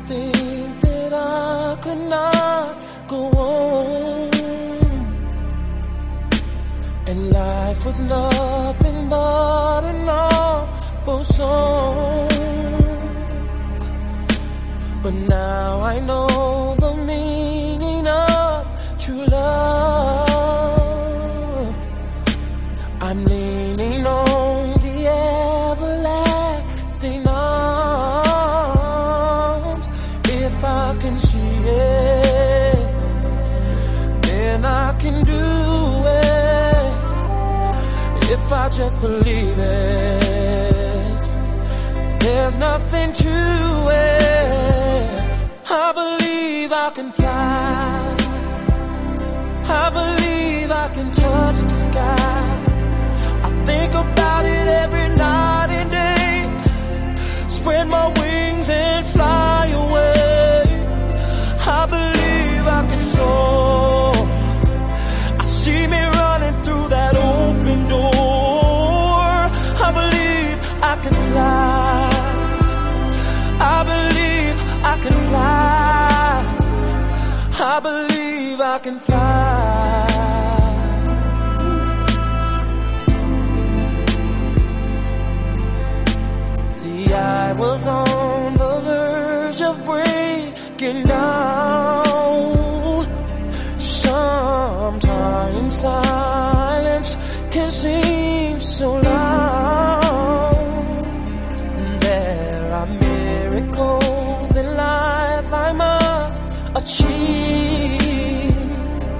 think that I could not go on, and life was nothing but an awful song. But now I know the meaning of true love. I'm leaning on the everlasting arms. If I can see it, then I can do it. If I just believe it, there's nothing to it. I believe I can fly. I believe I can touch the sky. I think about it every night and day. Spread my wings and fly away. I believe I can soar. I see me running through that open door. I believe I can fly. I believe I can fly. I believe I can fly. See, I was on the verge of breaking down. Sometimes silence can seem so loud. There are miracles in life I must achieve,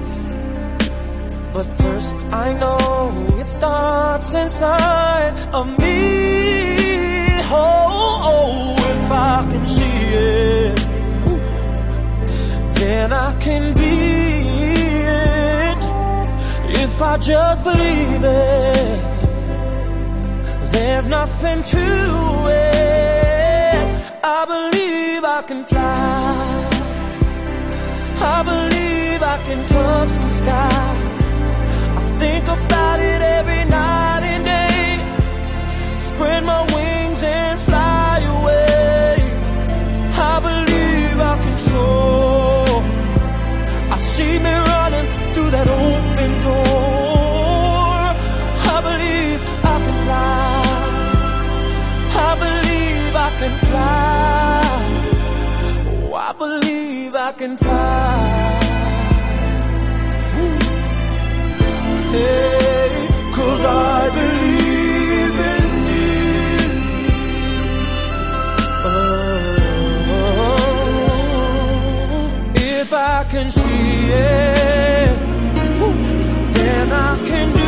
but first I know it starts inside of me. Oh, if I can see it, then I can be it. If I just believe it, there's nothing to it. I believe I can fly. I believe I can touch the sky. I think about it every night and day. Spread my wings and fly away. I believe I can soar. I see me running through that open door. I believe I can fly. I believe I can fly. Oh, I believe I can fly. Hey, 'cause I believe in you. Oh, if I can see it, then I can